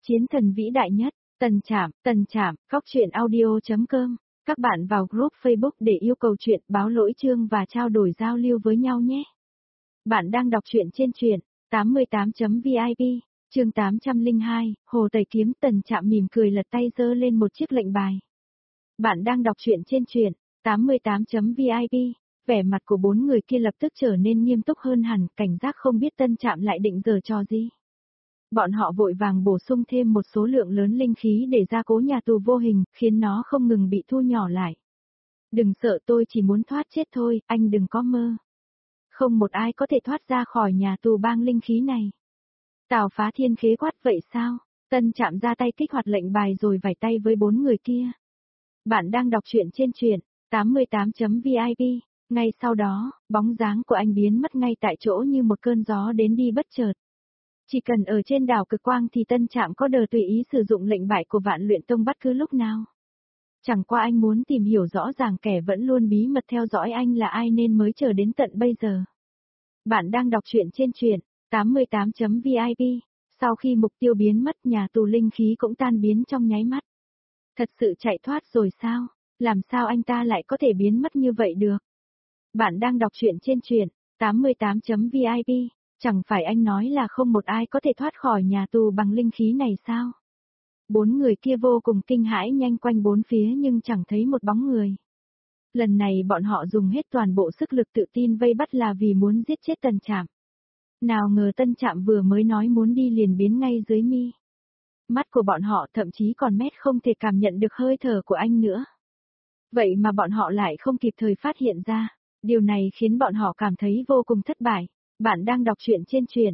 Chiến thần vĩ đại nhất, Tần Trạm, Cóc truyện audio.com. Các bạn vào group Facebook để yêu cầu chuyện, báo lỗi chương và trao đổi giao lưu với nhau nhé. Bạn đang đọc truyện trên truyện 88.vip, chương 802, Hồ Tẩy Kiếm. Tần Trạm mỉm cười lật tay giơ lên một chiếc lệnh bài. Bạn đang đọc truyện trên truyện 88.vip. Vẻ mặt của bốn người kia lập tức trở nên nghiêm túc hơn hẳn, cảnh giác không biết Tân Trạm lại định giở trò gì. Bọn họ vội vàng bổ sung thêm một số lượng lớn linh khí để gia cố nhà tù vô hình, khiến nó không ngừng bị thu nhỏ lại. Đừng sợ, tôi chỉ muốn thoát chết thôi, anh đừng có mơ. Không một ai có thể thoát ra khỏi nhà tù bang linh khí này. Tào Phá Thiên khế quát vậy sao? Tân Trạm ra tay kích hoạt lệnh bài rồi vẩy tay với bốn người kia. Bạn đang đọc truyện trên truyện 88.vip. Ngay sau đó, bóng dáng của anh biến mất ngay tại chỗ như một cơn gió đến đi bất chợt. Chỉ cần ở trên đảo Cực Quang thì Tân Trạm có đờ tùy ý sử dụng lệnh bài của Vạn Luyện Tông bất cứ lúc nào. Chẳng qua anh muốn tìm hiểu rõ ràng kẻ vẫn luôn bí mật theo dõi anh là ai nên mới chờ đến tận bây giờ. Bạn đang đọc truyện trên truyện 88.vip. Sau khi mục tiêu biến mất, nhà tù linh khí cũng tan biến trong nháy mắt. Thật sự chạy thoát rồi sao? Làm sao anh ta lại có thể biến mất như vậy được? Bạn đang đọc truyện trên truyện 88.vip. Chẳng phải anh nói là không một ai có thể thoát khỏi nhà tù bằng linh khí này sao? Bốn người kia vô cùng kinh hãi nhanh quanh bốn phía nhưng chẳng thấy một bóng người. Lần này bọn họ dùng hết toàn bộ sức lực tự tin vây bắt là vì muốn giết chết Tần Trạm. Nào ngờ Tân Trạm vừa mới nói muốn đi liền biến ngay dưới mi mắt của bọn họ, thậm chí còn mét không thể cảm nhận được hơi thở của anh nữa. Vậy mà bọn họ lại không kịp thời phát hiện ra. Điều này khiến bọn họ cảm thấy vô cùng thất bại. Bạn đang đọc truyện trên truyện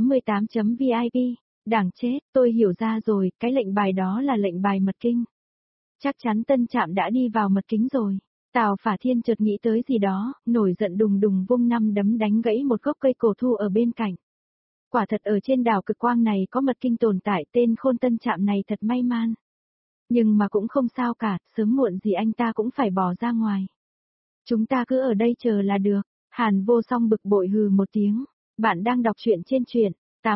88.vip. Đáng chết, tôi hiểu ra rồi, cái lệnh bài đó là lệnh bài mật kinh. Chắc chắn Tân Trạm đã đi vào mật kính rồi. Tào Phả Thiên chợt nghĩ tới gì đó, nổi giận đùng đùng vung năm đấm đánh gãy một gốc cây cổ thụ ở bên cạnh. Quả thật ở trên đảo Cực Quang này có mật kinh tồn tại, tên khôn Tân Trạm này thật may mắn. Nhưng mà cũng không sao cả, sớm muộn gì anh ta cũng phải bỏ ra ngoài. Chúng ta cứ ở đây chờ là được. Hàn Vô Song bực bội hừ một tiếng. Bạn đang đọc truyện trên truyện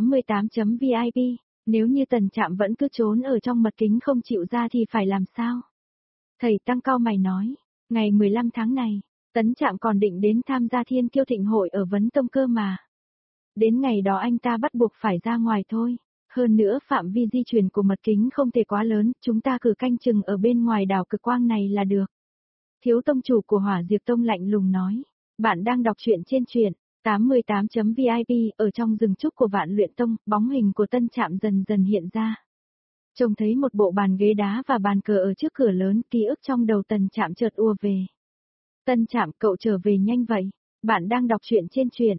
88.vip. Nếu như Tần Trạm vẫn cứ trốn ở trong mật kính không chịu ra thì phải làm sao? Thầy Tăng cau mày nói, ngày 15 tháng này, Tấn Trạm còn định đến tham gia Thiên Kiêu Thịnh hội ở Vấn Tông cơ mà. Đến ngày đó anh ta bắt buộc phải ra ngoài thôi. Hơn nữa phạm vi di chuyển của mật kính không thể quá lớn, chúng ta cứ canh chừng ở bên ngoài đảo Cực Quang này là được. Thiếu tông chủ của Hỏa Diệp Tông lạnh lùng nói. Bạn đang đọc truyện trên truyện 88.vip. Ở trong rừng trúc của Vạn Luyện Tông, bóng hình của Tân Trạm dần dần hiện ra. Trông thấy một bộ bàn ghế đá và bàn cờ ở trước cửa lớn, ký ức trong đầu Tần Trạm chợt ùa về. Tân Trạm, cậu trở về nhanh vậy. Bạn đang đọc truyện trên truyện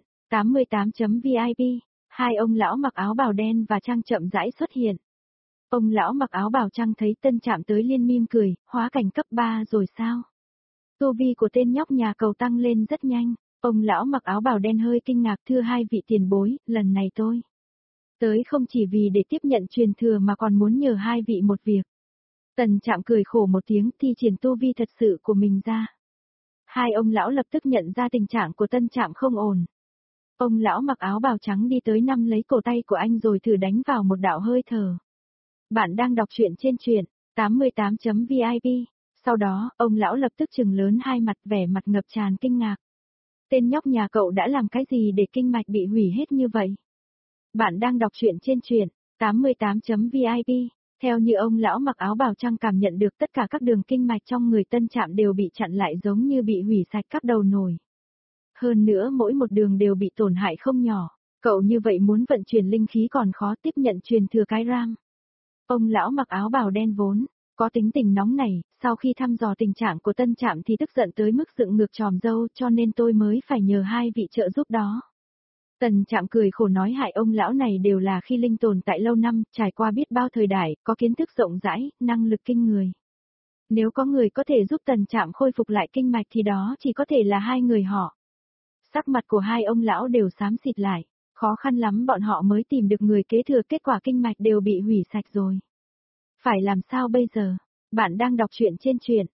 88.vip. Hai ông lão mặc áo bào đen và trang chậm rãi xuất hiện. Ông lão mặc áo bào trắng thấy Tân Trạm tới liên mỉm cười, hóa cảnh cấp 3 rồi sao? Tu vi của tên nhóc nhà cầu tăng lên rất nhanh. Ông lão mặc áo bào đen hơi kinh ngạc, thưa hai vị tiền bối, lần này tôi tới không chỉ vì để tiếp nhận truyền thừa mà còn muốn nhờ hai vị một việc. Tần Trạm cười khổ một tiếng, thi triển tu vi thật sự của mình ra. Hai ông lão lập tức nhận ra tình trạng của Tân Trạm không ổn. Ông lão mặc áo bào trắng đi tới nắm lấy cổ tay của anh rồi thử đánh vào một đạo hơi thở. Bạn đang đọc truyện trên truyện 88.vip. Sau đó, ông lão lập tức trừng lớn hai mặt, vẻ mặt ngập tràn kinh ngạc. Tên nhóc nhà cậu đã làm cái gì để kinh mạch bị hủy hết như vậy? Bạn đang đọc truyện trên truyện 88.vip. Theo như ông lão mặc áo bào trắng cảm nhận được, tất cả các đường kinh mạch trong người Tân Trạm đều bị chặn lại giống như bị hủy sạch các đầu nồi. Hơn nữa mỗi một đường đều bị tổn hại không nhỏ. Cậu như vậy muốn vận chuyển linh khí còn khó, tiếp nhận truyền thừa cái ram. Ông lão mặc áo bào đen vốn có tính tình nóng nảy, sau khi thăm dò tình trạng của Tân Trạm thì tức giận tới mức dựng ngược tròm râu, cho nên tôi mới phải nhờ hai vị trợ giúp đó. Tần Trạm cười khổ nói, hại ông lão này đều là khi linh tồn tại lâu năm, trải qua biết bao thời đại, có kiến thức rộng rãi, năng lực kinh người. Nếu có người có thể giúp Tần Trạm khôi phục lại kinh mạch thì đó chỉ có thể là hai người họ. Sắc mặt của hai ông lão đều xám xịt lại, khó khăn lắm bọn họ mới tìm được người kế thừa, kết quả kinh mạch đều bị hủy sạch rồi. Phải làm sao bây giờ? Bạn đang đọc truyện trên truyện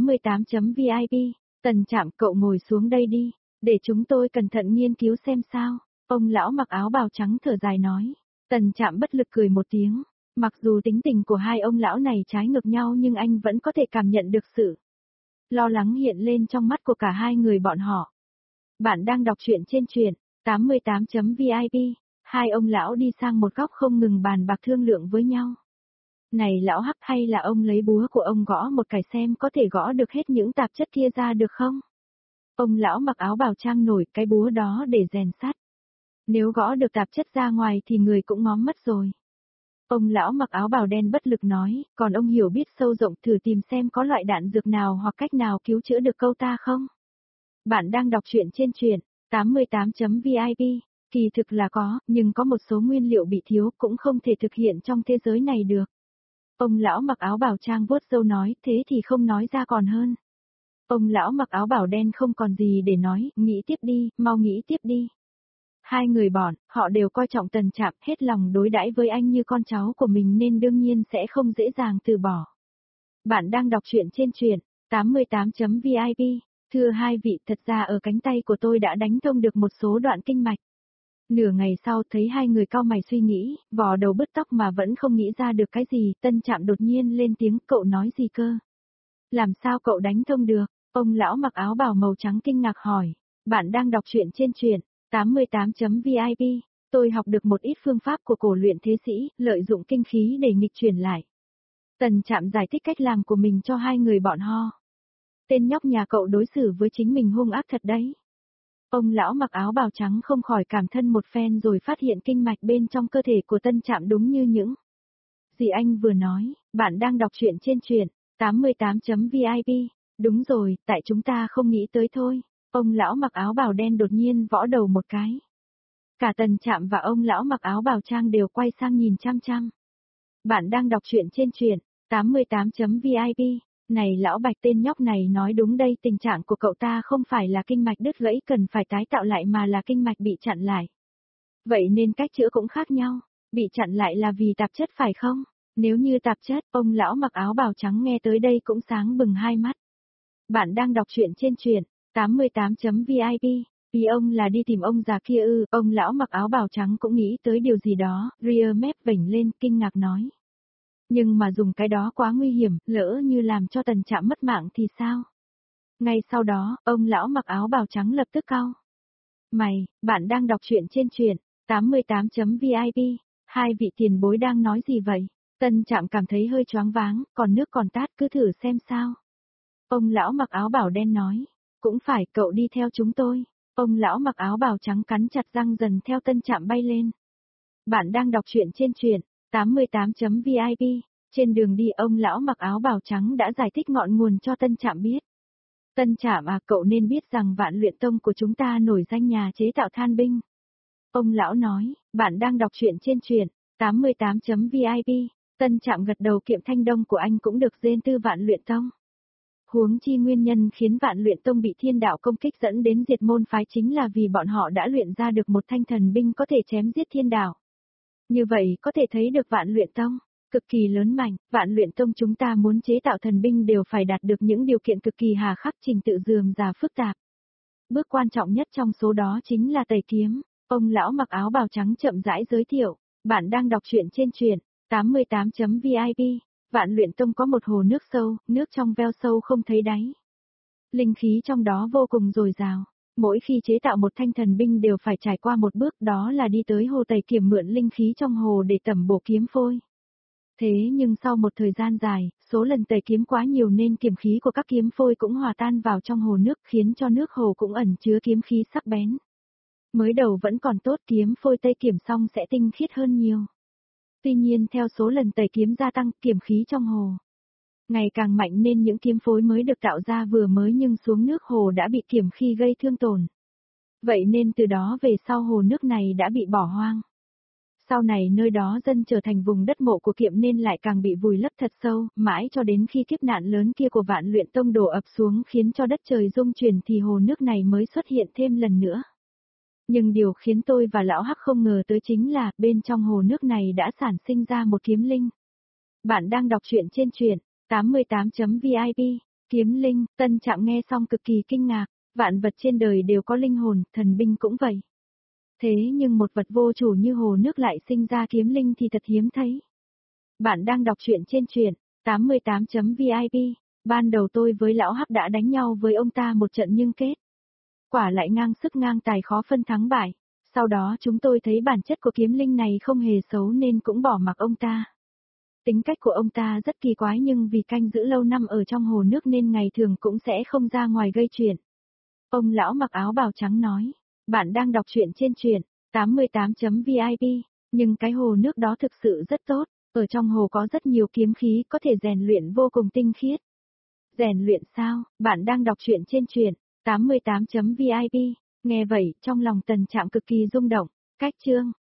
88.vip. Tần Trạm, cậu ngồi xuống đây đi, để chúng tôi cẩn thận nghiên cứu xem sao. Ông lão mặc áo bào trắng thở dài nói. Tần Trạm bất lực cười một tiếng. Mặc dù tính tình của hai ông lão này trái ngược nhau nhưng anh vẫn có thể cảm nhận được sự lo lắng hiện lên trong mắt của cả hai người bọn họ. Bạn đang đọc truyện trên truyện 88.vip, hai ông lão đi sang một góc không ngừng bàn bạc thương lượng với nhau. Này lão Hắc, hay là ông lấy búa của ông gõ một cái xem có thể gõ được hết những tạp chất kia ra được không? Ông lão mặc áo bào trang nổi cái búa đó để rèn sắt. Nếu gõ được tạp chất ra ngoài thì người cũng ngóm mất rồi. Ông lão mặc áo bào đen bất lực nói, còn ông hiểu biết sâu rộng thử tìm xem có loại đạn dược nào hoặc cách nào cứu chữa được câu ta không? Bạn đang đọc truyện trên truyện 88.vip, kỳ thực là có, nhưng có một số nguyên liệu bị thiếu cũng không thể thực hiện trong thế giới này được. Ông lão mặc áo bào trang vuốt râu nói, thế thì không nói ra còn hơn. Ông lão mặc áo bào đen không còn gì để nói, nghĩ tiếp đi, mau nghĩ tiếp đi. Hai người bọn, họ đều coi trọng Tần Trạm, hết lòng đối đãi với anh như con cháu của mình nên đương nhiên sẽ không dễ dàng từ bỏ. Bạn đang đọc truyện trên truyện 88.vip. Thưa hai vị, thật ra ở cánh tay của tôi đã đánh thông được một số đoạn kinh mạch. Nửa ngày sau thấy hai người cau mày suy nghĩ, vò đầu bứt tóc mà vẫn không nghĩ ra được cái gì, Tân Trạm đột nhiên lên tiếng, cậu nói gì cơ? Làm sao cậu đánh thông được? Ông lão mặc áo bào màu trắng kinh ngạc hỏi. Bạn đang đọc truyện trên truyện 88.vip. Tôi học được một ít phương pháp của cổ luyện thế sĩ, lợi dụng kinh khí để nghịch chuyển lại. Tần Trạm giải thích cách làm của mình cho hai người bọn họ. Tên nhóc nhà cậu đối xử với chính mình hung ác thật đấy. Ông lão mặc áo bào trắng không khỏi cảm thân một phen rồi phát hiện kinh mạch bên trong cơ thể của Tân Trạm đúng như những gì anh vừa nói. Bạn đang đọc truyện trên truyện 88.vip. Đúng rồi, tại chúng ta không nghĩ tới thôi. Ông lão mặc áo bào đen đột nhiên võ đầu một cái. Cả Tần Trạm và ông lão mặc áo bào trang đều quay sang nhìn chăm chăm. Bạn đang đọc truyện trên truyện 88.vip. Này lão Bạch, tên nhóc này nói đúng đây, tình trạng của cậu ta không phải là kinh mạch đứt gãy cần phải tái tạo lại mà là kinh mạch bị chặn lại. Vậy nên cách chữa cũng khác nhau. Bị chặn lại là vì tạp chất phải không? Nếu như tạp chất, ông lão mặc áo bào trắng nghe tới đây cũng sáng bừng hai mắt. Bạn đang đọc truyện trên truyện 88.vip. Vì ông là đi tìm ông già kia ư? Ông lão mặc áo bào trắng cũng nghĩ tới điều gì đó, ria mép vểnh lên, kinh ngạc nói. Nhưng mà dùng cái đó quá nguy hiểm, lỡ như làm cho Tần Trạm mất mạng thì sao? Ngay sau đó, ông lão mặc áo bào trắng lập tức cau mày. Bạn đang đọc truyện trên truyện 88.vip. Hai vị tiền bối đang nói gì vậy? Tần Trạm cảm thấy hơi choáng váng, còn nước còn tát, cứ thử xem sao. Ông lão mặc áo bào đen nói. Cũng phải, cậu đi theo chúng tôi. Ông lão mặc áo bào trắng cắn chặt răng dần theo Tân Trạm bay lên. Bạn đang đọc truyện trên truyện 88.vip. Trên đường đi, ông lão mặc áo bào trắng đã giải thích ngọn nguồn cho Tân Trạm biết. Tân Trạm à, cậu nên biết rằng Vạn Luyện Tông của chúng ta nổi danh nhà chế tạo than binh. Ông lão nói, bạn đang đọc truyện trên truyện 88.vip. Tân Trạm gật đầu, Kiệm Thanh Đông của anh cũng được dên tư Vạn Luyện Tông. Huống chi nguyên nhân khiến Vạn Luyện Tông bị thiên đạo công kích dẫn đến diệt môn phái chính là vì bọn họ đã luyện ra được một thanh thần binh có thể chém giết thiên đạo. Như vậy có thể thấy được Vạn Luyện Tông cực kỳ lớn mạnh. Vạn Luyện Tông chúng ta muốn chế tạo thần binh đều phải đạt được những điều kiện cực kỳ hà khắc, trình tự rườm rà phức tạp. Bước quan trọng nhất trong số đó chính là tẩy kiếm. Ông lão mặc áo bào trắng chậm rãi giới thiệu. Bạn đang đọc truyện trên truyện 88.vip. Vạn Luyện Tông có một hồ nước sâu, nước trong veo sâu không thấy đáy. Linh khí trong đó vô cùng dồi dào. Mỗi khi chế tạo một thanh thần binh đều phải trải qua một bước, đó là đi tới hồ tẩy kiếm mượn linh khí trong hồ để tẩm bổ kiếm phôi. Thế nhưng sau một thời gian dài, số lần tẩy kiếm quá nhiều nên kiếm khí của các kiếm phôi cũng hòa tan vào trong hồ nước, khiến cho nước hồ cũng ẩn chứa kiếm khí sắc bén. Mới đầu vẫn còn tốt, kiếm phôi tẩy kiếm xong sẽ tinh khiết hơn nhiều. Tuy nhiên theo số lần tẩy kiếm gia tăng, kiếm khí trong hồ ngày càng mạnh nên những kiếm phối mới được tạo ra vừa mới nhưng xuống nước hồ đã bị kiếm khí gây thương tổn. Vậy nên từ đó về sau hồ nước này đã bị bỏ hoang. Sau này nơi đó dần trở thành vùng đất mộ của Kiệm nên lại càng bị vùi lấp thật sâu, mãi cho đến khi kiếp nạn lớn kia của Vạn Luyện Tông đổ ập xuống khiến cho đất trời rung chuyển thì hồ nước này mới xuất hiện thêm lần nữa. Nhưng điều khiến tôi và lão Hắc không ngờ tới chính là bên trong hồ nước này đã sản sinh ra một kiếm linh. Bạn đang đọc truyện trên truyện 88.vip. Kiếm linh. Tân Trạm nghe xong cực kỳ kinh ngạc. Vạn vật trên đời đều có linh hồn, thần binh cũng vậy. Thế nhưng một vật vô chủ như hồ nước lại sinh ra kiếm linh thì thật hiếm thấy. Bạn đang đọc truyện trên truyện 88.vip. Ban đầu tôi với lão Hắc đã đánh nhau với ông ta một trận nhưng kết quả lại ngang sức ngang tài khó phân thắng bại. Sau đó chúng tôi thấy bản chất của kiếm linh này không hề xấu nên cũng bỏ mặc ông ta. Tính cách của ông ta rất kỳ quái nhưng vì canh giữ lâu năm ở trong hồ nước nên ngày thường cũng sẽ không ra ngoài gây chuyện. Ông lão mặc áo bào trắng nói, bạn đang đọc truyện trên truyện 88.vip, nhưng cái hồ nước đó thực sự rất tốt, ở trong hồ có rất nhiều kiếm khí có thể rèn luyện vô cùng tinh khiết. Rèn luyện sao? Bạn đang đọc truyện trên truyện 88.vip. Nghe vậy, trong lòng Tần Trạm cực kỳ rung động. Cách chương